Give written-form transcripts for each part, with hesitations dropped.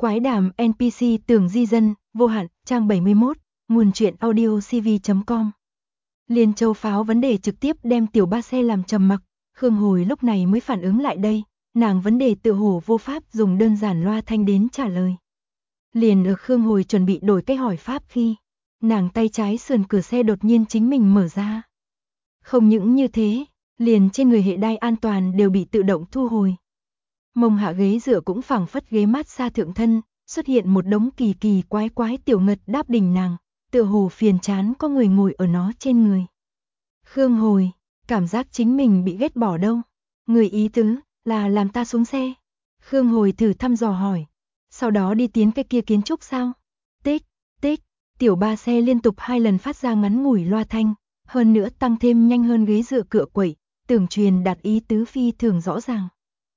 Quái đàm NPC tưởng di dân, vô hạn, trang 71, nguồn truyện audio cv.com. Liên Châu pháo vấn đề trực tiếp đem tiểu ba xe làm trầm mặc, Khương Hồi lúc này mới phản ứng lại đây, nàng vấn đề tự hồ vô pháp dùng đơn giản loa thanh đến trả lời. Liền ở Khương Hồi chuẩn bị đổi cách hỏi pháp khi, nàng tay trái sườn cửa xe đột nhiên chính mình mở ra. Không những như thế, liền trên người hệ đai an toàn đều bị tự động thu hồi. Mông hạ ghế dựa cũng phẳng phất ghế mát xa thượng thân, xuất hiện một đống kỳ kỳ quái quái tiểu ngật đáp đỉnh nàng, tựa hồ phiền chán có người ngồi ở nó trên người. Khương Hồi, cảm giác chính mình bị ghét bỏ đâu. Người ý tứ là làm ta xuống xe. Khương Hồi thử thăm dò hỏi. Sau đó đi tiến cái kia kiến trúc sao? Tích, tích, tiểu ba xe liên tục 2 lần phát ra ngắn ngủi loa thanh, hơn nữa tăng thêm nhanh hơn ghế dựa cựa quậy, tưởng truyền đạt ý tứ phi thường rõ ràng.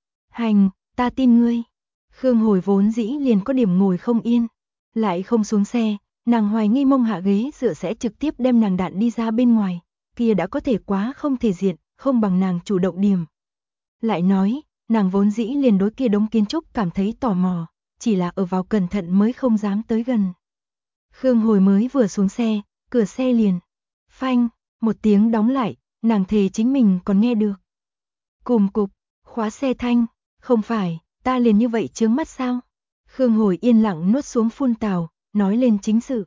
Hành, ta tin ngươi. Khương Hồi vốn dĩ liền có điểm ngồi không yên, lại không xuống xe, nàng hoài nghi mông hạ ghế dựa sẽ trực tiếp đem nàng đạn đi ra bên ngoài, kia đã có thể quá không thể diện, không bằng nàng chủ động điểm. Lại nói, nàng vốn dĩ liền đối kia đống kiến trúc cảm thấy tò mò, chỉ là ở vào cẩn thận mới không dám tới gần. Khương Hồi mới vừa xuống xe, cửa xe liền phanh, một tiếng đóng lại, nàng thề chính mình còn nghe được. Cùm cục, khóa xe thanh, không phải, ta liền như vậy chướng mắt sao? Khương Hồi yên lặng nuốt xuống phun tào, nói lên chính sự.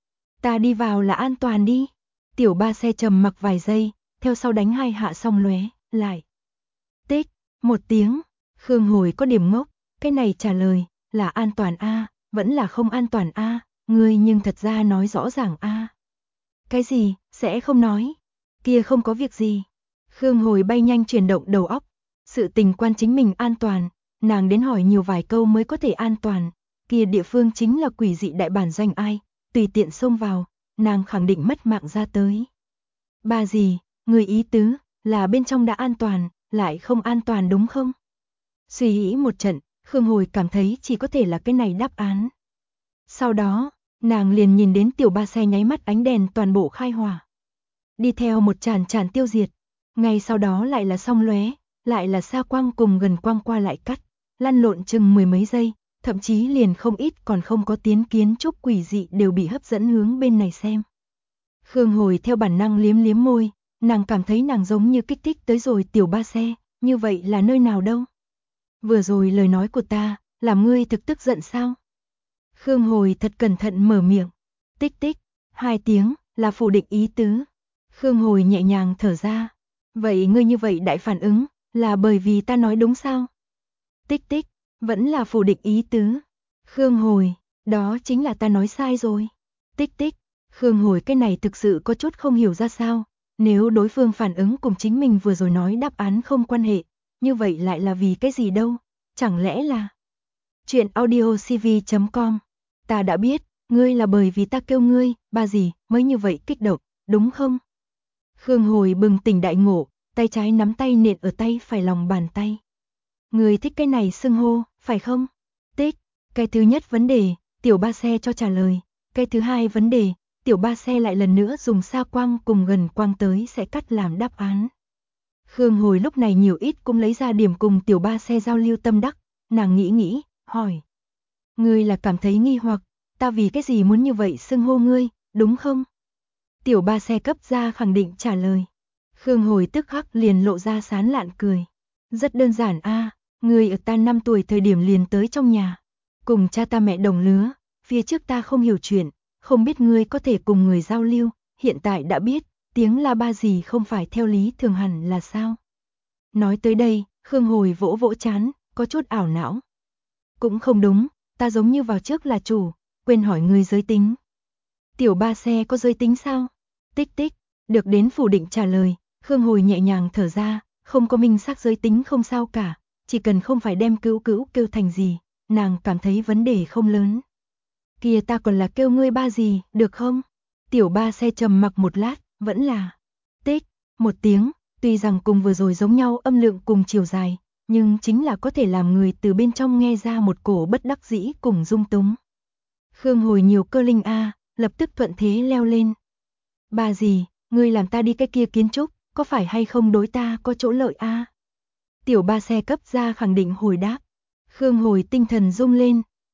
Ta đi vào là an toàn đi. Tiểu ba xe trầm mặc vài giây, theo sau đánh 2 hạ xong lóe, lại. Tích, một tiếng, Khương Hồi có điểm ngốc, cái này trả lời, là an toàn a, vẫn là không an toàn a, ngươi nhưng thật ra nói rõ ràng a. Cái gì, sẽ không nói, kia không có việc gì. Khương Hồi bay nhanh chuyển động đầu óc, sự tình quan chính mình an toàn, nàng đến hỏi nhiều vài câu mới có thể an toàn, kia địa phương chính là quỷ dị đại bản doanh ai, tùy tiện xông vào, nàng khẳng định mất mạng ra tới. Ba gì, người ý tứ, là bên trong đã an toàn, lại không an toàn đúng không? Suy nghĩ một trận, Khương Hồi cảm thấy chỉ có thể là cái này đáp án. Sau đó, nàng liền nhìn đến tiểu ba xe nháy mắt ánh đèn toàn bộ khai hỏa. Đi theo một tràn tràn tiêu diệt, ngay sau đó lại là song lóe, lại là xa quang cùng gần quang qua lại cắt, lăn lộn chừng 10 mấy giây, thậm chí liền không ít còn không có tiến kiến trúc quỷ dị đều bị hấp dẫn hướng bên này xem. Khương Hồi theo bản năng liếm liếm môi, nàng cảm thấy nàng giống như kích thích tới rồi tiểu ba xe, như vậy là nơi nào đâu? Vừa rồi lời nói của ta, làm ngươi thực tức giận sao? Khương Hồi thật cẩn thận mở miệng, tích tích, 2 tiếng, là phủ định ý tứ. Khương Hồi nhẹ nhàng thở ra, vậy ngươi như vậy đại phản ứng, là bởi vì ta nói đúng sao? Tích tích, vẫn là phủ định ý tứ. Khương Hồi, đó chính là ta nói sai rồi. Tích tích, Khương Hồi cái này thực sự có chút không hiểu ra sao, nếu đối phương phản ứng cùng chính mình vừa rồi nói đáp án không quan hệ, như vậy lại là vì cái gì đâu, chẳng lẽ là... Chuyện audio cv.com. Ta đã biết, ngươi là bởi vì ta kêu ngươi, ba gì, mới như vậy kích động, đúng không? Khương Hồi bừng tỉnh đại ngộ, tay trái nắm tay nện ở tay phải lòng bàn tay. Ngươi thích cái này xưng hô, phải không? Tích, cái thứ nhất vấn đề, tiểu ba xe cho trả lời. Cái thứ hai vấn đề, tiểu ba xe lại lần nữa dùng xa quang cùng gần quang tới sẽ cắt làm đáp án. Khương Hồi lúc này nhiều ít cũng lấy ra điểm cùng tiểu ba xe giao lưu tâm đắc, nàng nghĩ, hỏi. Ngươi là cảm thấy nghi hoặc, ta vì cái gì muốn như vậy xưng hô ngươi, đúng không? Tiểu ba xe cấp ra khẳng định trả lời. Khương Hồi tức khắc liền lộ ra sán lạn cười. Rất đơn giản a, ngươi ở ta 5 tuổi thời điểm liền tới trong nhà. Cùng cha ta mẹ đồng lứa, phía trước ta không hiểu chuyện, không biết ngươi có thể cùng người giao lưu, hiện tại đã biết, tiếng la ba gì không phải theo lý thường hẳn là sao. Nói tới đây, Khương Hồi vỗ vỗ chán, có chút ảo não. Cũng không đúng, ta giống như vào trước là chủ, quên hỏi ngươi giới tính. Tiểu ba xe có giới tính sao? Tích tích, được đến phủ định trả lời, Khương Hồi nhẹ nhàng thở ra, không có minh xác giới tính không sao cả, chỉ cần không phải đem cữu cữu kêu thành gì, nàng cảm thấy vấn đề không lớn. Kia ta còn là kêu ngươi ba gì, được không? Tiểu ba xe trầm mặc một lát, vẫn là tích, một tiếng, tuy rằng cùng vừa rồi giống nhau âm lượng cùng chiều dài, nhưng chính là có thể làm người từ bên trong nghe ra một cổ bất đắc dĩ cùng dung túng. Khương Hồi nhiều cơ linh a, lập tức thuận thế leo lên. Ba gì, ngươi làm ta đi cái kia kiến trúc, có phải hay không đối ta có chỗ lợi a? Tiểu ba xe cấp ra khẳng định hồi đáp. Khương Hồi tinh thần rung lên.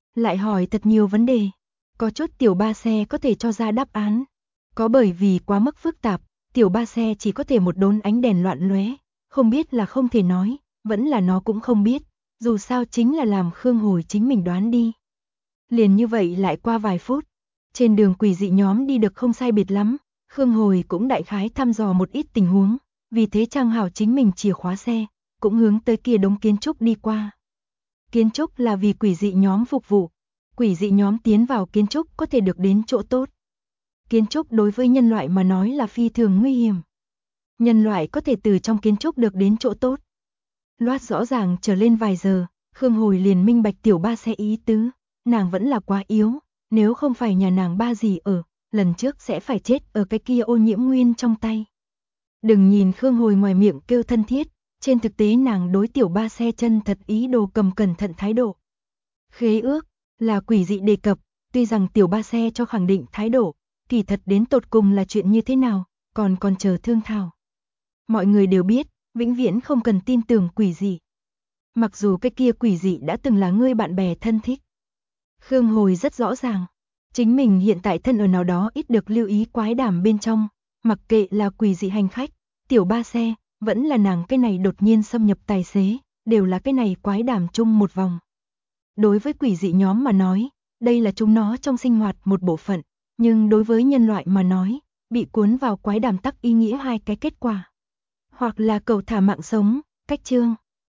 lại hỏi thật nhiều vấn đề. Có chút tiểu ba xe có thể cho ra đáp án. Có bởi vì quá mức phức tạp, tiểu ba xe chỉ có thể một đốn ánh đèn loạn lóe, không biết là không thể nói, vẫn là nó cũng không biết, dù sao chính là làm Khương Hồi chính mình đoán đi. Liền như vậy lại qua vài phút, trên đường quỷ dị nhóm đi được không sai biệt lắm, Khương Hồi cũng đại khái thăm dò một ít tình huống, vì thế trang hảo chính mình chìa khóa xe, cũng hướng tới kia đống kiến trúc đi qua. Kiến trúc là vì quỷ dị nhóm phục vụ, quỷ dị nhóm tiến vào kiến trúc có thể được đến chỗ tốt. Kiến trúc đối với nhân loại mà nói là phi thường nguy hiểm. Nhân loại có thể từ trong kiến trúc được đến chỗ tốt. Loát rõ ràng trở lên vài giờ, Khương Hồi liền minh bạch tiểu ba xe ý tứ, nàng vẫn là quá yếu, nếu không phải nhà nàng ba gì ở, lần trước sẽ phải chết ở cái kia ô nhiễm nguyên trong tay. Đừng nhìn Khương Hồi ngoài miệng kêu thân thiết, trên thực tế nàng đối tiểu ba xe chân thật ý đồ cầm cẩn thận thái độ. Khế ước là quỷ dị đề cập, tuy rằng tiểu ba xe cho khẳng định thái độ, kỳ thật đến tột cùng là chuyện như thế nào, còn chờ thương thảo. Mọi người đều biết, vĩnh viễn không cần tin tưởng quỷ dị. Mặc dù cái kia quỷ dị đã từng là người bạn bè thân thích. Khương Hồi rất rõ ràng, chính mình hiện tại thân ở nào đó ít được lưu ý quái đàm bên trong, mặc kệ là quỷ dị hành khách, tiểu ba xe, vẫn là nàng cái này đột nhiên xâm nhập tài xế, đều là cái này quái đàm chung một vòng. Đối với quỷ dị nhóm mà nói, đây là chúng nó trong sinh hoạt một bộ phận, nhưng đối với nhân loại mà nói, bị cuốn vào quái đàm tắc ý nghĩa hai cái kết quả. Hoặc là cầu thả mạng sống, cách chương.